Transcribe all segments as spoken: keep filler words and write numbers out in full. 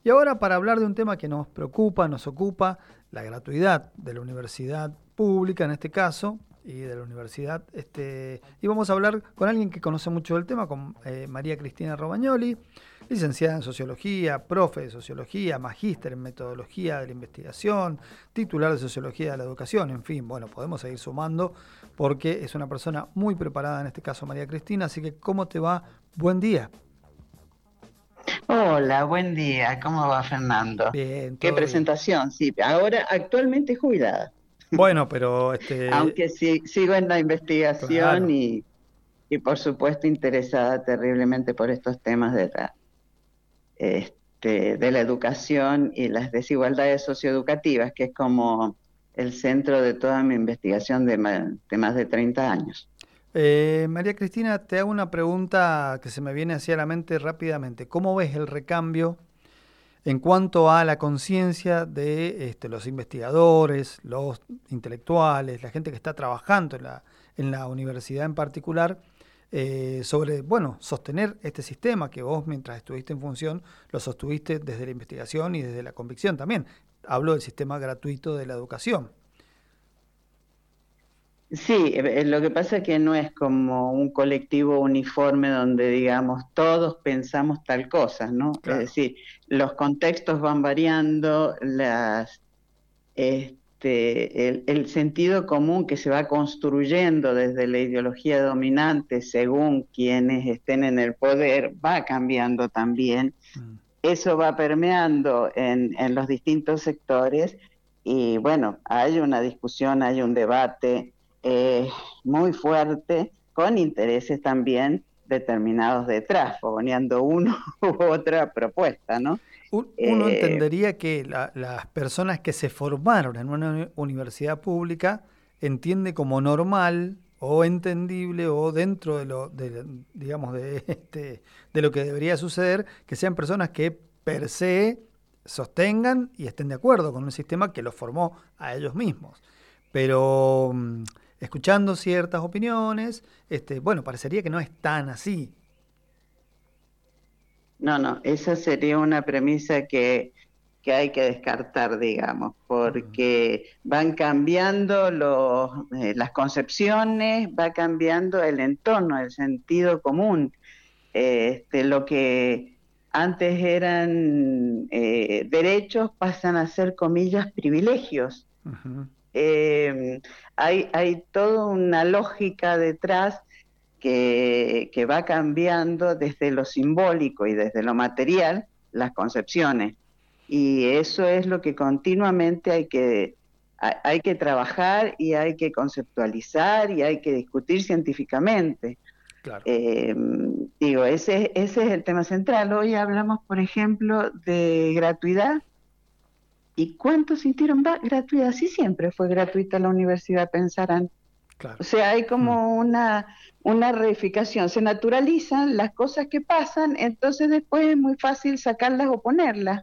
Y ahora para hablar de un tema que nos preocupa, nos ocupa, la gratuidad de la universidad pública en este caso, y de la universidad, este, y vamos a hablar con alguien que conoce mucho del tema, con eh, María Cristina Romagnoli, licenciada en Sociología, profe de Sociología, magíster en Metodología de la Investigación, titular de Sociología de la Educación, en fin, bueno, podemos seguir sumando porque es una persona muy preparada, en este caso María Cristina, así que ¿cómo te va? Buen día. Hola, buen día. ¿Cómo va, Fernando? Bien, Qué todo bien. presentación, sí. Ahora actualmente jubilada, Bueno, pero este, aunque sí, sigo en la investigación claro. y, y por supuesto interesada terriblemente por estos temas de la, este, de la educación y las desigualdades socioeducativas, que es como el centro de toda mi investigación de, ma- de más de treinta años. Eh, María Cristina, te hago una pregunta que se me viene hacia la mente rápidamente. ¿Cómo ves el recambio en cuanto a la conciencia de este, los investigadores, los intelectuales, la gente que está trabajando en la, en la universidad en particular, eh, sobre, bueno, sostener este sistema que vos mientras estuviste en función lo sostuviste desde la investigación y desde la convicción también? Hablo del sistema gratuito de la educación. Sí, eh, lo que pasa es que no es como un colectivo uniforme donde, digamos, todos pensamos tal cosa, ¿no? Es Claro. decir, los contextos van variando, las, este, el, el sentido común que se va construyendo desde la ideología dominante según quienes estén en el poder va cambiando también. Mm. Eso va permeando en, en los distintos sectores y bueno, hay una discusión, hay un debate eh, muy fuerte con intereses también determinados detrás, fogoneando uno u otra propuesta, ¿no? Un- Uno Eh, entendería que la- las personas que se formaron en una uni- universidad pública entiende como normal o entendible o dentro de lo, de, digamos, de, este, de lo que debería suceder, que sean personas que per se sostengan y estén de acuerdo con un sistema que los formó a ellos mismos. Pero mm, escuchando ciertas opiniones, este, bueno, parecería que no es tan así. no, no, esa sería una premisa que, que hay que descartar, digamos, Mm, porque van cambiando los, eh, las concepciones, va cambiando el entorno, el sentido común. Este, lo que antes eran eh, derechos pasan a ser, comillas, privilegios. ujú. Eh, hay, hay toda una lógica detrás que, que va cambiando desde lo simbólico y desde lo material las concepciones. Y eso es lo que continuamente hay que, hay que trabajar y hay que conceptualizar y hay que discutir científicamente. Claro. Eh, digo, ese, ese es el tema central. Hoy hablamos, por ejemplo, de gratuidad. ¿Y cuántos sintieron va- gratuidad? Sí, siempre fue gratuita la universidad, pensarán. Claro. O sea, hay Mm. como una, una reificación, se naturalizan las cosas que pasan, entonces después es muy fácil sacarlas o ponerlas,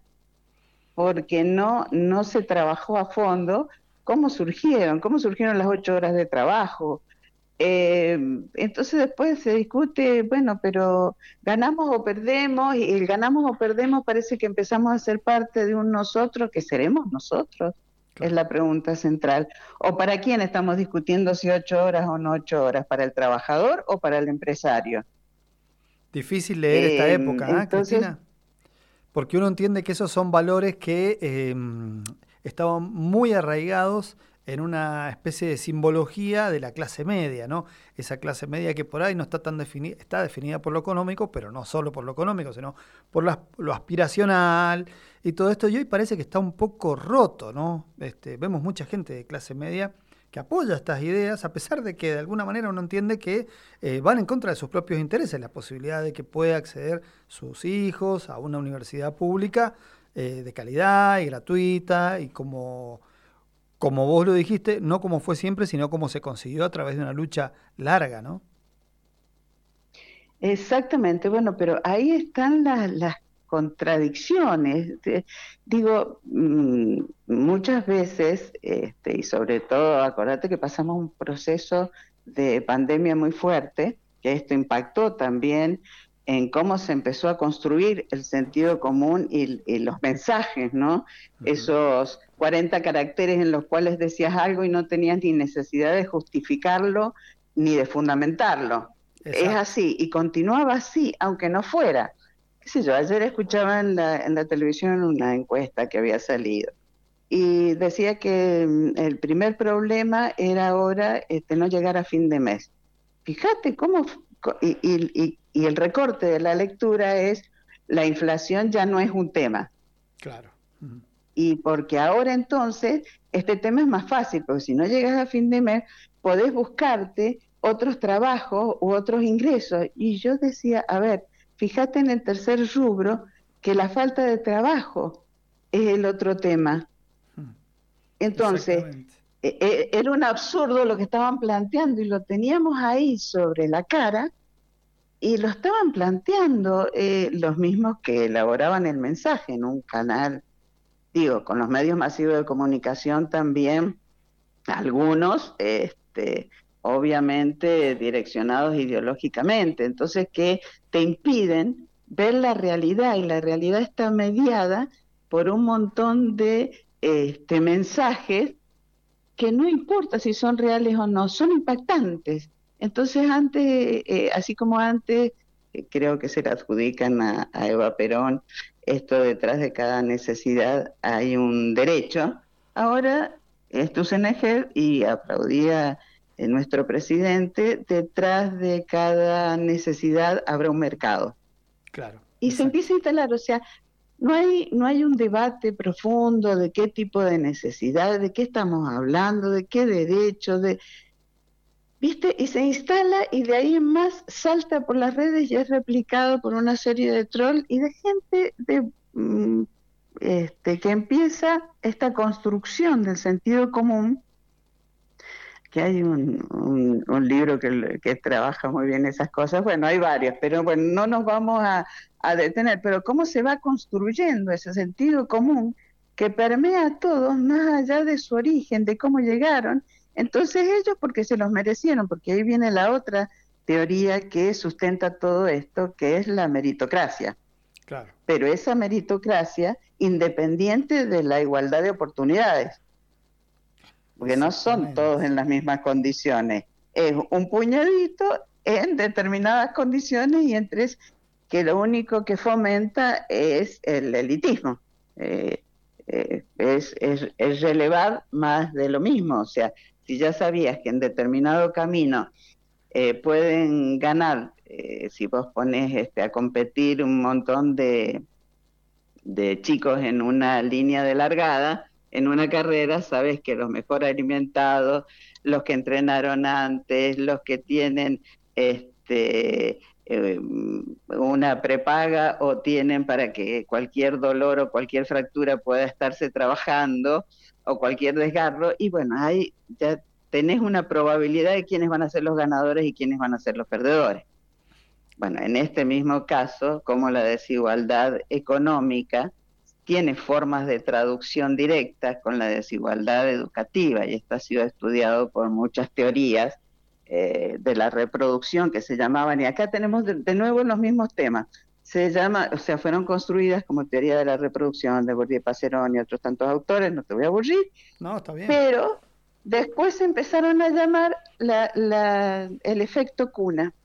porque no, no se trabajó a fondo cómo surgieron, cómo surgieron las ocho horas de trabajo. Eh, entonces después se discute, bueno, pero ganamos o perdemos, y el ganamos o perdemos parece que empezamos a ser parte de un nosotros que seremos nosotros, es Claro. la pregunta central. ¿O para quién estamos discutiendo si ocho horas o no ocho horas? ¿Para el trabajador o para el empresario? Difícil leer esta Eh, época, ¿ah, entonces, Cristina? Porque uno entiende que esos son valores que eh, estaban muy arraigados en una especie de simbología de la clase media, ¿no? Esa clase media que por ahí no está tan definida, está definida por lo económico, pero no solo por lo económico, sino por las- lo aspiracional y todo esto. Y hoy parece que está un poco roto, ¿no? Este, vemos mucha gente de clase media que apoya estas ideas, a pesar de que de alguna manera uno entiende que eh, van en contra de sus propios intereses, la posibilidad de que pueda acceder sus hijos a una universidad pública eh, de calidad y gratuita y como, como vos lo dijiste, no como fue siempre, sino como se consiguió a través de una lucha larga, ¿no? exactamente, bueno, pero ahí están las, las contradicciones. Te- Digo, mm, muchas veces, este, y sobre todo, acordate que pasamos un proceso de pandemia muy fuerte, que esto impactó también. en cómo se empezó a construir el sentido común y, y los mensajes, ¿no? Uh-huh. Esos cuarenta caracteres en los cuales decías algo y no tenías ni necesidad de justificarlo ni de fundamentarlo. Exacto. Es así, y continuaba así, aunque no fuera. Qué sé yo, ayer escuchaba en la, en la televisión una encuesta que había salido y decía que mm, el primer problema era ahora este, no llegar a fin de mes. Fíjate cómo... Y, y, y, y el recorte de la lectura es la inflación ya no es un tema. Claro. Uh-huh. Y porque ahora entonces este tema es más fácil, porque si no llegas a fin de mes, podés buscarte otros trabajos u otros ingresos. Y yo decía, a ver, fíjate en el tercer rubro, que la falta de trabajo es el otro tema. Entonces, eh, era un absurdo lo que estaban planteando y lo teníamos ahí sobre la cara y lo estaban planteando eh, los mismos que elaboraban el mensaje en un canal, digo, con los medios masivos de comunicación también, algunos, este, obviamente direccionados ideológicamente, entonces que te impiden ver la realidad y la realidad está mediada por un montón de este, mensajes que no importa si son reales o no, son impactantes. Entonces antes, eh, así como antes, eh, creo que se le adjudican a, a Eva Perón, esto detrás de cada necesidad hay un derecho, ahora Sturzenegger, y aplaudía eh, nuestro presidente, detrás de cada necesidad habrá un mercado. Claro. Y exacto. Se empieza a instalar, o sea, No hay, no hay un debate profundo de qué tipo de necesidad, de qué estamos hablando, de qué derecho, de... ¿Viste? Y se instala y de ahí en más salta por las redes y es replicado por una serie de trolls y de gente de, mm, este, que empieza esta construcción del sentido común, que hay un, un, un libro que, que trabaja muy bien esas cosas, bueno, hay varios, pero bueno, no nos vamos a, a detener, pero cómo se va construyendo ese sentido común que permea a todos más allá de su origen, de cómo llegaron, entonces ellos porque se los merecieron, porque ahí viene la otra teoría que sustenta todo esto, que es la meritocracia. Claro. Pero esa meritocracia independiente de la igualdad de oportunidades, porque no son todos en las mismas condiciones. Es un puñadito en determinadas condiciones y entre que lo único que fomenta es el elitismo. Eh, eh, es, es, es relevar más de lo mismo. O sea, si ya sabías que en determinado camino eh, pueden ganar, eh, si vos pones este, a competir un montón de, de chicos en una línea de largada, en una carrera sabes que los mejor alimentados, los que entrenaron antes, los que tienen este eh, una prepaga o tienen para que cualquier dolor o cualquier fractura pueda estarse trabajando o cualquier desgarro, y bueno, ahí ya tenés una probabilidad de quiénes van a ser los ganadores y quiénes van a ser los perdedores. Bueno, en este mismo caso, como la desigualdad económica tiene formas de traducción directa con la desigualdad educativa, y esto ha sido estudiado por muchas teorías eh, de la reproducción que se llamaban, y acá tenemos de, de nuevo los mismos temas, se llama, o sea, fueron construidas como teoría de la reproducción de Bourdieu, Passerone y otros tantos autores, no te voy a aburrir, no, está bien. Pero después empezaron a llamar la, la, el efecto cuna,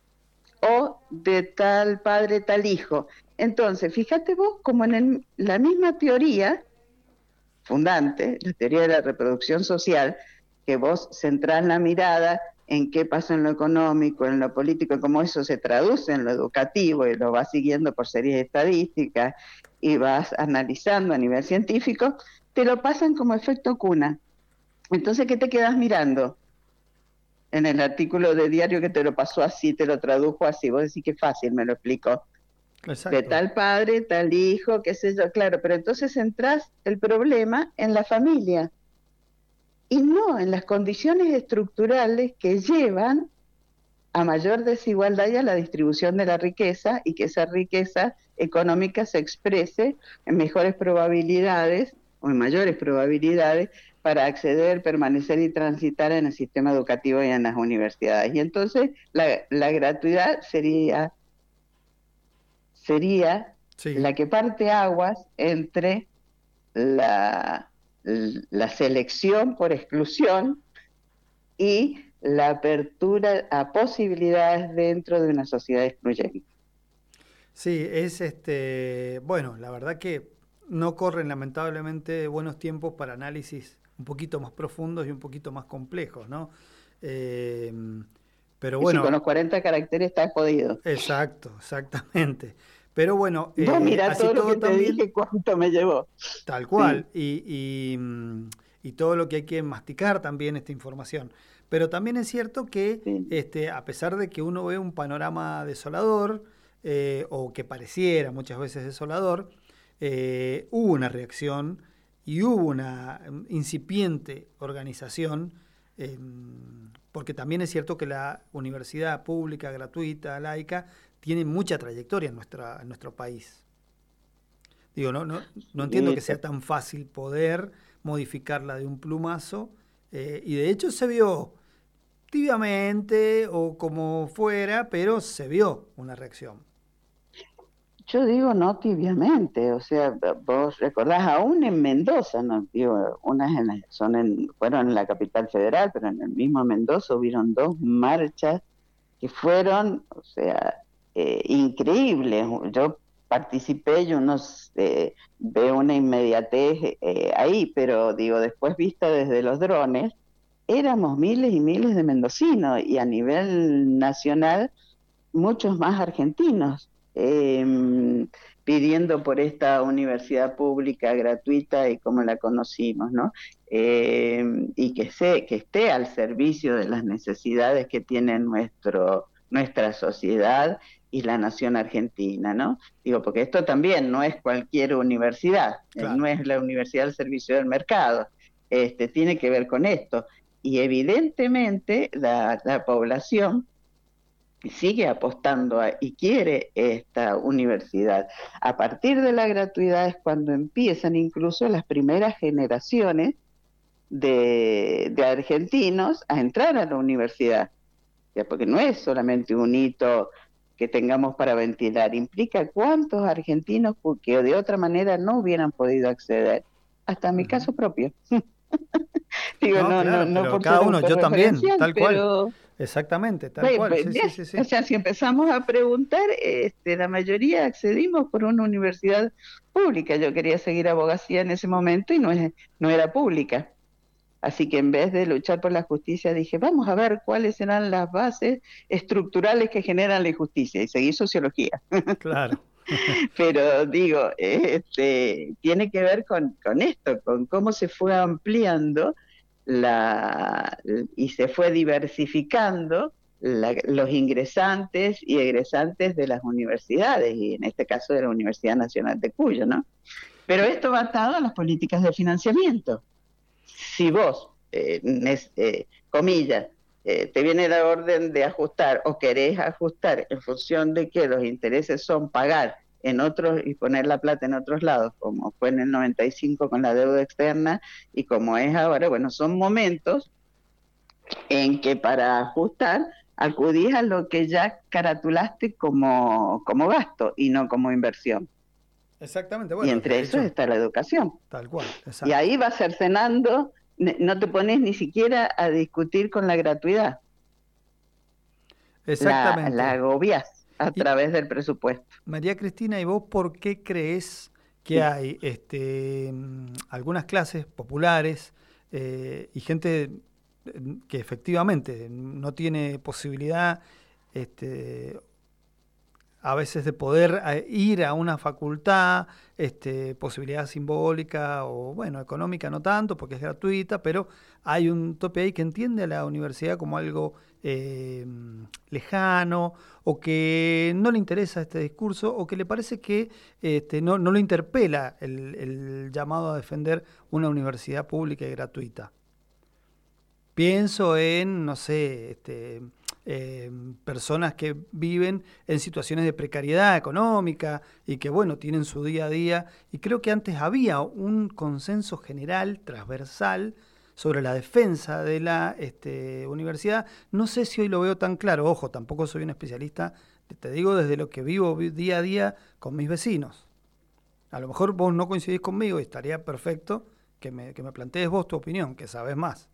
o de tal padre, tal hijo. Entonces, fíjate vos como en el, la misma teoría fundante, la teoría de la reproducción social, que vos centrás la mirada en qué pasa en lo económico, en lo político, y cómo eso se traduce en lo educativo, y lo vas siguiendo por series estadísticas, y vas analizando a nivel científico, te lo pasan como efecto cuna. Entonces, ¿qué te quedas mirando? En el artículo de diario que te lo pasó así, te lo tradujo así, vos decís que fácil, me lo explicó. Exacto. De tal padre, tal hijo, qué sé yo, claro, pero entonces centrás el problema en la familia y no en las condiciones estructurales que llevan a mayor desigualdad y a la distribución de la riqueza, y que esa riqueza económica se exprese en mejores probabilidades o en mayores probabilidades para acceder, permanecer y transitar en el sistema educativo y en las universidades. Y entonces la, la gratuidad sería sería Sí. la que parte aguas entre la, la selección por exclusión y la apertura a posibilidades dentro de una sociedad excluyente. Sí, es este, bueno, la verdad que no corren lamentablemente buenos tiempos para análisis un poquito más profundos y un poquito más complejos, ¿no? Eh, pero Y si con bueno, los cuarenta caracteres está jodido. exacto, exactamente. Pero bueno, Vos eh, mirá así todo lo que todo te también, dije, cuánto me llevó. tal Sí, cual, y, y, mm, y todo lo que hay que masticar también esta información. Pero también es cierto que, sí. este, a pesar de que uno ve un panorama desolador, eh, o que pareciera muchas veces desolador, eh, hubo una reacción y hubo una mm, incipiente organización, eh, porque también es cierto que la universidad pública, gratuita, laica, tiene mucha trayectoria en, nuestra, en nuestro país. Digo, no, no, no entiendo Y que sea tan fácil poder modificarla de un plumazo, eh, y de hecho se vio tibiamente o como fuera, pero se vio una reacción. yo digo no tibiamente, o sea, vos recordás aún en Mendoza, no digo, unas en- son en, fueron en la capital federal, pero en el mismo Mendoza hubieron dos marchas que fueron, o sea, eh, increíbles. Yo participé y uno eh, ve una inmediatez eh, ahí, pero digo, después vista desde los drones, éramos miles y miles de mendocinos y a nivel nacional muchos más argentinos eh, pidiendo por esta universidad pública gratuita y como la conocimos, ¿no? Eh, y que, se, que esté al servicio de las necesidades que tiene nuestro, nuestra sociedad y la nación argentina, ¿no? Digo, porque esto también no es cualquier universidad, eh, no Claro. es la universidad al servicio del mercado, este, tiene que ver con esto. Y evidentemente la, la población sigue apostando a, y quiere esta universidad. A partir de la gratuidad es cuando empiezan incluso las primeras generaciones de, de argentinos a entrar a la universidad, ya, porque no es solamente un hito que tengamos para ventilar, implica cuántos argentinos que de otra manera no hubieran podido acceder, hasta mi Ujú. caso propio. Digo, No, no, no, claro, no pero por cada ser uno, yo también, autorreferencial, tal cual. pero Exactamente, tal pues, cual. pues, Sí, bien, sí, sí, o sí. sea, si empezamos a preguntar, este, la mayoría accedimos por una universidad pública. Yo quería seguir abogacía en ese momento y no, es, no era pública. Así que en vez de luchar por la justicia, dije, vamos a ver cuáles serán las bases estructurales que generan la injusticia. Y seguí sociología. Claro. Pero digo, este, tiene que ver con, con esto, con cómo se fue ampliando la, y se fue diversificando la, los ingresantes y egresantes de las universidades, y en este caso de la Universidad Nacional de Cuyo, ¿no? Pero esto va atado a las políticas de financiamiento. Si vos, eh, nes, eh, comillas, eh, te viene la orden de ajustar o querés ajustar en función de que los intereses son pagar en otros y poner la plata en otros lados, como fue en el noventa y cinco con la deuda externa y como es ahora, bueno, son momentos en que para ajustar acudís a lo que ya caratulaste como, como gasto y no como inversión. Exactamente, Y bueno, entre de esos hecho, está la educación. tal cual, Y exacto. ahí vas cercenando, no te pones ni siquiera a discutir con la gratuidad, la, la Exactamente. agobias a Y través del presupuesto. María Cristina, ¿y vos por qué crees que Sí. hay este, mm, algunas clases populares, eh, y gente eh, que efectivamente no tiene posibilidad, este, a veces de poder eh, ir a una facultad, este, posibilidad simbólica o, bueno, económica no tanto porque es gratuita, pero hay un tope ahí que entiende a la universidad como algo eh, lejano o que no le interesa este discurso o que le parece que este, no, no lo interpela el, el llamado a defender una universidad pública y gratuita? Pienso en, no sé, este, eh, personas que viven en situaciones de precariedad económica y que, bueno, tienen su día a día. Y creo que antes había un consenso general, transversal, sobre la defensa de la este, universidad. No sé si hoy lo veo tan claro. Ojo, tampoco soy un especialista te digo desde lo que vivo día a día con mis vecinos. A lo mejor vos no coincidís conmigo y estaría perfecto que me, que me plantees vos tu opinión, que sabés más.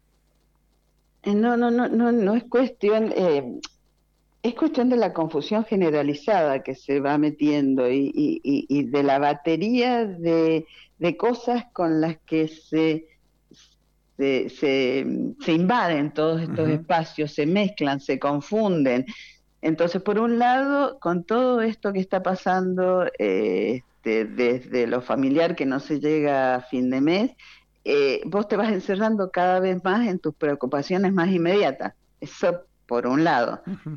Eh, No, no, no, no, no es cuestión, eh, es cuestión de la confusión generalizada que se va metiendo y, y- y- y de la batería de, de cosas con las que se, se, se, se invaden todos estos Ujú. espacios, se mezclan, se confunden. Entonces, por un lado, con todo esto que está pasando, eh, este, desde lo familiar que no se llega a fin de mes, eh, vos te vas encerrando cada vez más en tus preocupaciones más inmediatas. Eso por un lado. Ujú.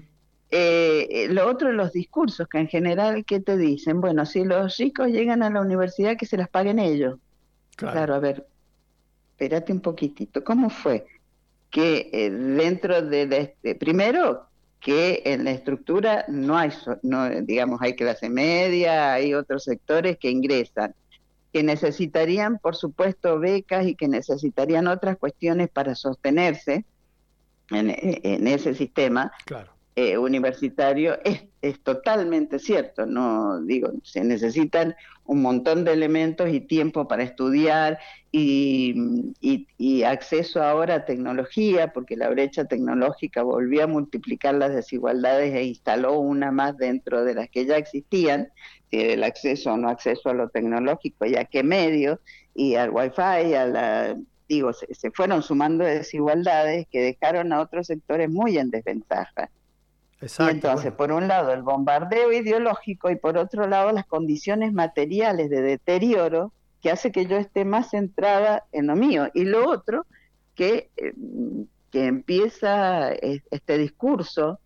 Eh, eh, lo otro, los discursos, que en general, ¿qué te dicen? Bueno, si los ricos llegan a la universidad, que se las paguen ellos. Claro. Claro, a ver, espérate un poquitito. ¿Cómo fue? Que eh, dentro de, de este, primero, que en la estructura no hay, so- no, digamos, hay clase media, hay otros sectores que ingresan, que necesitarían, por supuesto, becas y que necesitarían otras cuestiones para sostenerse en, en ese sistema Claro. eh, universitario. Es, es totalmente cierto, no digo, se necesitan un montón de elementos y tiempo para estudiar y, y, y acceso ahora a tecnología, porque la brecha tecnológica volvió a multiplicar las desigualdades e instaló una más dentro de las que ya existían, el acceso o no acceso a lo tecnológico y a qué medio, y al wifi, a la digo, se, se fueron sumando desigualdades que dejaron a otros sectores muy en desventaja. Y Exacto, entonces, bueno. por un lado, el bombardeo ideológico y por otro lado, las condiciones materiales de deterioro que hace que yo esté más centrada en lo mío. Y lo otro, que, eh, que empieza eh, este discurso,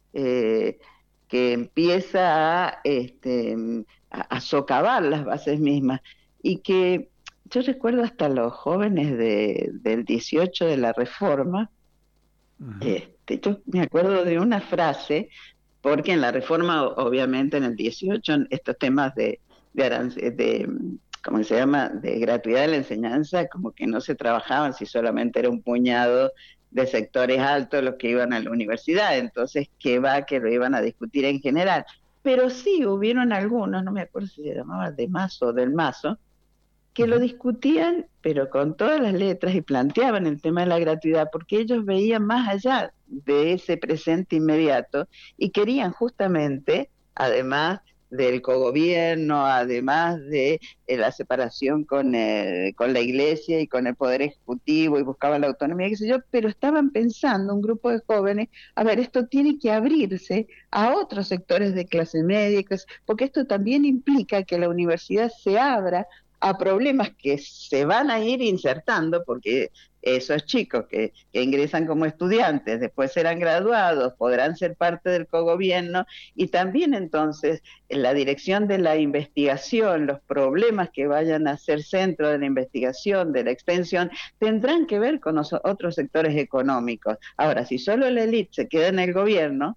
eh, que empieza a, este, a, a socavar las bases mismas y que yo recuerdo hasta los jóvenes de, del dieciocho de la Reforma. Ujú. Este, yo me acuerdo de una frase, porque en la reforma, o- obviamente en el dieciocho, en estos temas de, de, arance- de, mm, ¿cómo se llama?, de gratuidad de la enseñanza, como que no se trabajaban si solamente era un puñado de sectores altos los que iban a la universidad, entonces, ¿qué va que lo iban a discutir en general? Pero sí hubieron algunos, no me acuerdo si se llamaba de Mazo o del Mazo, que lo Ujú. discutían, pero con todas las letras y planteaban el tema de la gratuidad, porque ellos veían más allá de ese presente inmediato y querían justamente, además del cogobierno, además de eh, la separación con, el, con la iglesia y con el poder ejecutivo y buscaban la autonomía, qué sé yo, pero estaban pensando un grupo de jóvenes, a ver, esto tiene que abrirse a otros sectores de clase media, porque esto también implica que la universidad se abra a problemas que se van a ir insertando, porque esos chicos que, que ingresan como estudiantes, después serán graduados, podrán ser parte del cogobierno, y también entonces en la dirección de la investigación, los problemas que vayan a ser centro de la investigación, de la extensión, tendrán que ver con los otros sectores económicos. Ahora, si solo la élite se queda en el gobierno,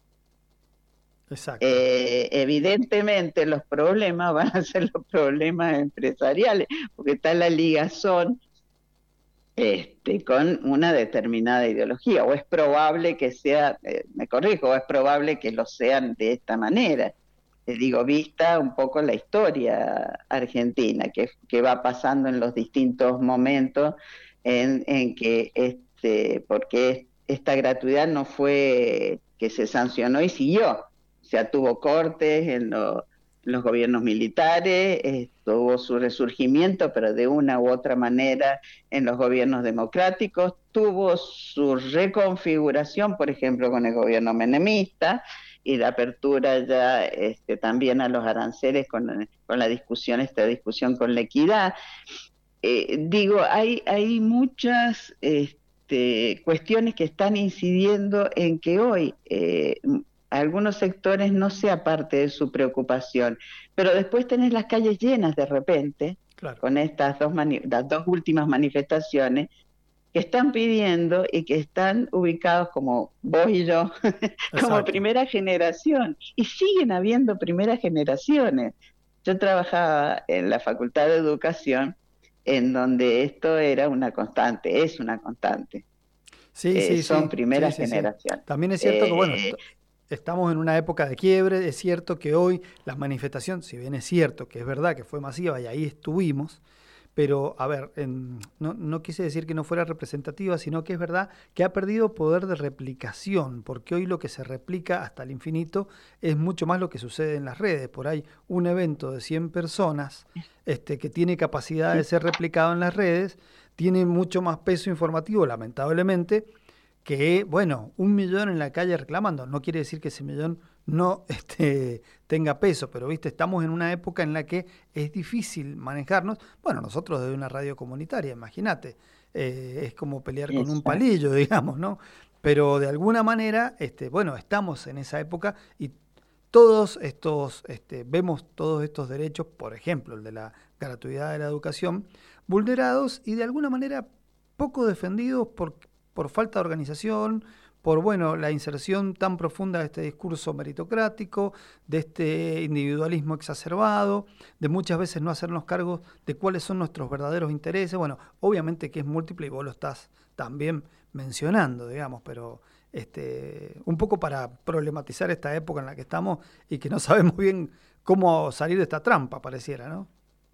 Exacto. eh, evidentemente los problemas van a ser los problemas empresariales, porque está la ligazón este, con una determinada ideología, o es probable que sea, eh, me corrijo, o es probable que lo sean de esta manera. Te digo, vista un poco la historia argentina, que, que va pasando en los distintos momentos en, en que, este, porque esta gratuidad no fue que se sancionó y siguió, o sea, tuvo cortes en lo- los gobiernos militares, eh, tuvo su resurgimiento, pero de una u otra manera en los gobiernos democráticos, tuvo su reconfiguración, por ejemplo, con el gobierno menemista, y la apertura ya este, también a los aranceles con, con la discusión, esta discusión con la equidad. Eh, digo, hay, hay muchas este, cuestiones que están incidiendo en que hoy eh, algunos sectores no sea parte de su preocupación, pero después tenés las calles llenas de repente Claro. con estas dos, mani las dos últimas manifestaciones que están pidiendo y que están ubicados como vos y yo, como Exacto. primera generación, y siguen habiendo primeras generaciones. Yo trabajaba en la Facultad de Educación, en donde esto era una constante, es una constante. Sí, Eh, sí, son sí, sí, primeras sí, sí. generaciones. También es cierto que, bueno, Eh, t- estamos en una época de quiebre. Es cierto que hoy las manifestaciones, si bien es cierto que es verdad que fue masiva y ahí estuvimos, pero, a ver, en, no, no quise decir que no fuera representativa, sino que es verdad que ha perdido poder de replicación, porque hoy lo que se replica hasta el infinito es mucho más lo que sucede en las redes. Por ahí un evento de cien personas este, que tiene capacidad de ser replicado en las redes, tiene mucho más peso informativo, lamentablemente, que, bueno, un millón en la calle reclamando. No quiere decir que ese millón no este, tenga peso, pero viste, estamos en una época en la que es difícil manejarnos. Bueno, nosotros desde una radio comunitaria, imagínate, eh, es como pelear con un Exacto. palillo, digamos, ¿no? Pero de alguna manera, este, bueno, estamos en esa época y todos estos, este, vemos todos estos derechos, por ejemplo, el de la gratuidad de la educación, vulnerados y de alguna manera poco defendidos por, por falta de organización, por bueno, la inserción tan profunda de este discurso meritocrático, de este individualismo exacerbado, de muchas veces no hacernos cargo de cuáles son nuestros verdaderos intereses. Bueno, obviamente que es múltiple y vos lo estás también mencionando, digamos, pero este, un poco para problematizar esta época en la que estamos y que no sabemos bien cómo salir de esta trampa, pareciera, ¿no?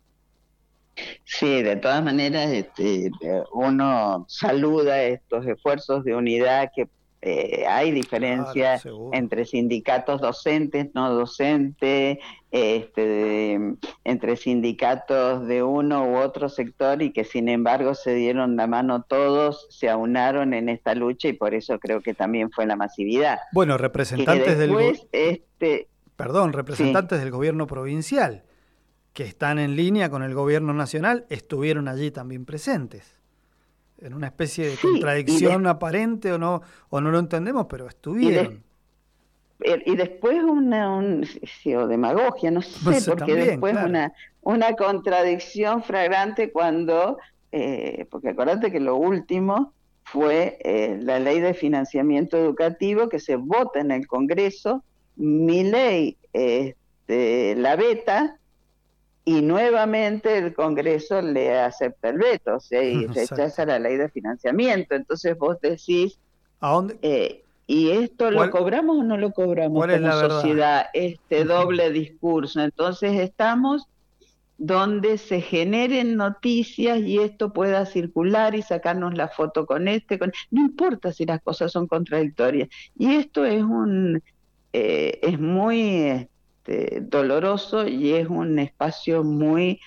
Sí, de todas maneras, este, eh, uno saluda estos esfuerzos de unidad que eh, hay Claro, diferencia seguro. entre sindicatos docentes, no docentes, este, de- entre sindicatos de uno u otro sector y que sin embargo se dieron la mano todos, se aunaron en esta lucha y por eso creo que también fue la masividad. Bueno, Que representantes del, go- después, este, perdón, sí. representantes del gobierno provincial que están en línea con el gobierno nacional estuvieron allí también presentes. En una especie de Sí, y, des- contradicción aparente o no, o no lo entendemos, pero y, des- estuvieron. eh, y después una un, sí, o demagogia, no No sé, sé, porque también, después claro. una, una contradicción flagrante cuando, eh, porque acuérdate que lo último fue eh, la ley de financiamiento educativo que se vota en el Congreso, mi ley este, la veta y nuevamente el Congreso le acepta el veto, o sea, y rechaza Exacto. la ley de financiamiento. Entonces vos decís, ¿A dónde? eh, ¿y esto lo ¿Cuál, cobramos o no lo cobramos cuál es como la verdad? sociedad? Este doble discurso. Entonces estamos donde se generen noticias y esto pueda circular y sacarnos la foto con este, con... no importa si las cosas son contradictorias. Y esto es un eh, es muy este, doloroso y es un espacio muy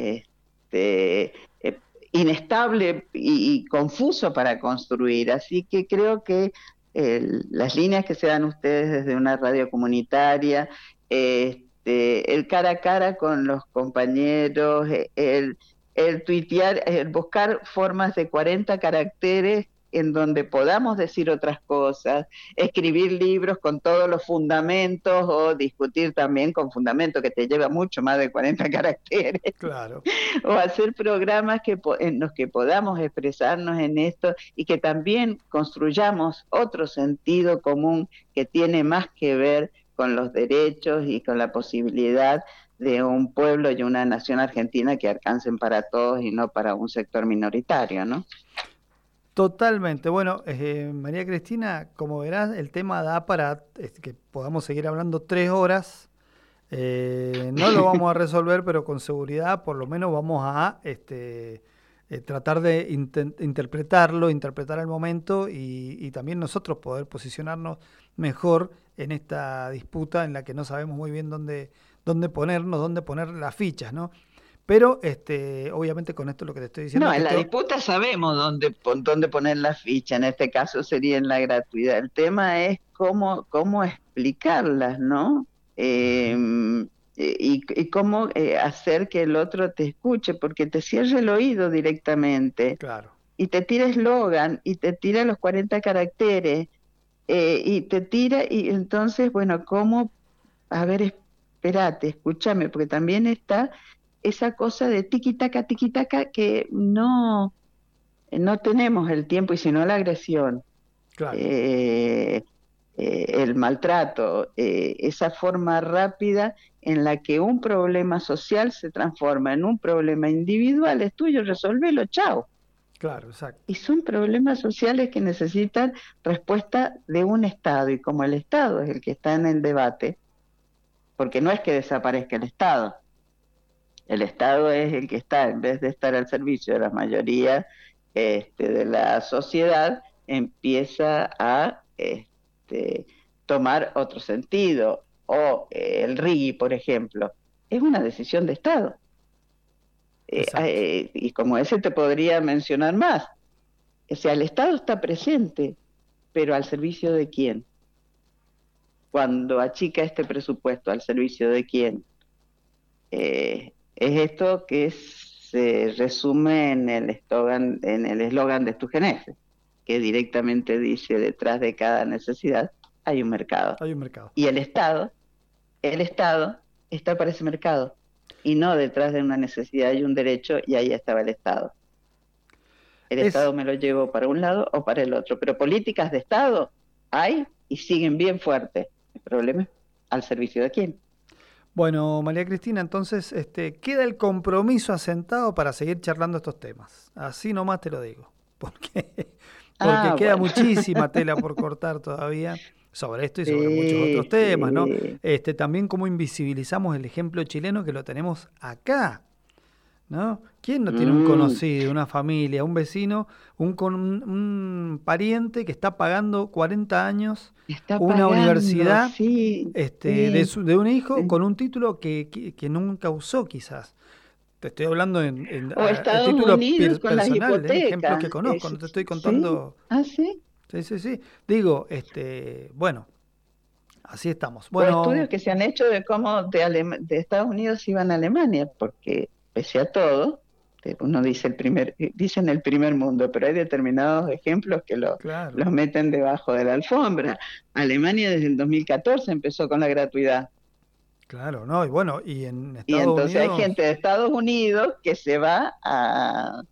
este, eh, inestable y, y, confuso para construir. Así que creo que eh, las líneas que se dan ustedes desde una radio comunitaria, eh, este, el cara a cara con los compañeros, el, el tuitear, el buscar formas de cuarenta caracteres en donde podamos decir otras cosas, escribir libros con todos los fundamentos o discutir también con fundamentos que te lleva mucho más de cuarenta caracteres, Claro. o hacer programas que, en los que podamos expresarnos en esto y que también construyamos otro sentido común que tiene más que ver con los derechos y con la posibilidad de un pueblo y una nación argentina que alcancen para todos y no para un sector minoritario, ¿no? Totalmente. Bueno, eh, María Cristina, como verás, el tema da para este, que podamos seguir hablando tres horas. Eh, no lo vamos a resolver, pero con seguridad por lo menos vamos a este, eh, tratar de inten- interpretarlo, interpretar el momento y, y también nosotros poder posicionarnos mejor en esta disputa en la que no sabemos muy bien dónde, dónde ponernos, dónde poner las fichas, ¿no? Pero este, obviamente con esto lo que te estoy diciendo No, es que en la esto, disputa sabemos dónde, dónde poner la ficha, en este caso sería en la gratuidad. El tema es cómo, cómo explicarlas, ¿no? Eh, y, y cómo eh, hacer que el otro te escuche, porque te cierre el oído directamente claro. y te tira eslogan y te tira los cuarenta caracteres eh, y te tira y entonces, bueno, ¿cómo? A ver, espérate, escúchame, porque también está esa cosa de tiki-taka, tiki-taka que no, no tenemos el tiempo y si no la agresión, Claro, eh, eh, el maltrato, eh, esa forma rápida en la que un problema social se transforma en un problema individual, es tuyo, resolvelo, chao. Claro, exacto. Y son problemas sociales que necesitan respuesta de un Estado, y como el Estado es el que está en el debate, porque no es que desaparezca el Estado, el Estado es el que está, en vez de estar al servicio de la mayoría este, de la sociedad, empieza a este, tomar otro sentido. O eh, el R I G I, por ejemplo, es una decisión de Estado. Eh, eh, y como ese te podría mencionar más. O sea, el Estado está presente, pero ¿al servicio de quién? Cuando achica este presupuesto, ¿al servicio de quién? Eh, es esto que se resume en el eslogan, en el eslogan de Stugenese, que directamente dice: detrás de cada necesidad hay un mercado. Hay un mercado. Y el Estado, el Estado está para ese mercado, y no detrás de una necesidad y un derecho, y ahí estaba el Estado. El es... Estado me lo llevo para un lado o para el otro, pero políticas de Estado hay y siguen bien fuertes. El problema es ¿al servicio de quién? Bueno, María Cristina, entonces este, queda el compromiso asentado para seguir charlando estos temas. Así nomás te lo digo. Porque, porque ah, queda bueno. muchísima tela por cortar todavía sobre esto y sobre sí, muchos otros temas, sí. ¿no? Este, también cómo invisibilizamos el ejemplo chileno, que lo tenemos acá, ¿no? ¿Quién no tiene mm. un conocido, una familia, un vecino, un, con, un, un pariente que está pagando cuarenta años está una pagando, universidad sí, este, sí, de, su, de un hijo sí. con un título que, que, que nunca usó quizás? Te estoy hablando en, en o a, Estados título Unidos per, con personal, las ¿eh? Ejemplos que conozco, es, no te estoy contando. ¿sí? ¿Ah, sí? Sí, sí, sí. Digo, este, bueno, así estamos. Bueno, o estudios que se han hecho de cómo de, Alem de Estados Unidos iban a Alemania, porque pese a todo, uno dice el primer, dicen el primer mundo, pero hay determinados ejemplos que lo, claro. los meten debajo de la alfombra. Alemania desde el dos mil catorce empezó con la gratuidad. Claro, no, y bueno, y en Estados y entonces Unidos... hay gente de Estados Unidos que se va a,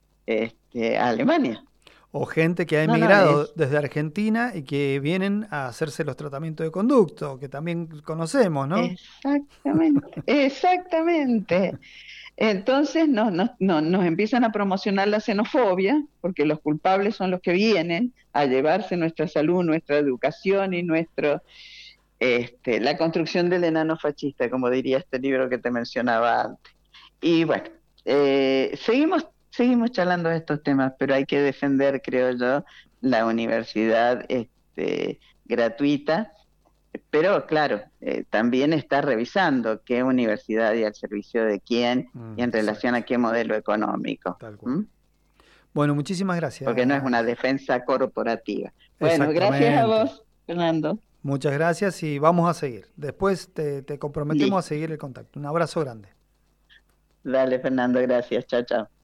este, a Alemania. O gente que ha emigrado no, no, es... desde Argentina y que vienen a hacerse los tratamientos de conducto, que también conocemos, ¿no? Exactamente, exactamente. Entonces no, no, no, nos empiezan a promocionar la xenofobia, porque los culpables son los que vienen a llevarse nuestra salud, nuestra educación y nuestro, este, la construcción del enano fascista, como diría este libro que te mencionaba antes. Y bueno, eh, seguimos, seguimos charlando de estos temas, pero hay que defender, creo yo, la universidad este, gratuita. Pero claro, eh, también está revisando qué universidad y al servicio de quién mm, y en relación exacto. a qué modelo económico. Tal cual. ¿Mm? Bueno, muchísimas gracias. Porque no es una defensa corporativa. Bueno, gracias a vos, Fernando. Muchas gracias y vamos a seguir. Después te, te comprometemos Listo. a seguir el contacto. Un abrazo grande. Dale, Fernando, gracias. Chao, chao.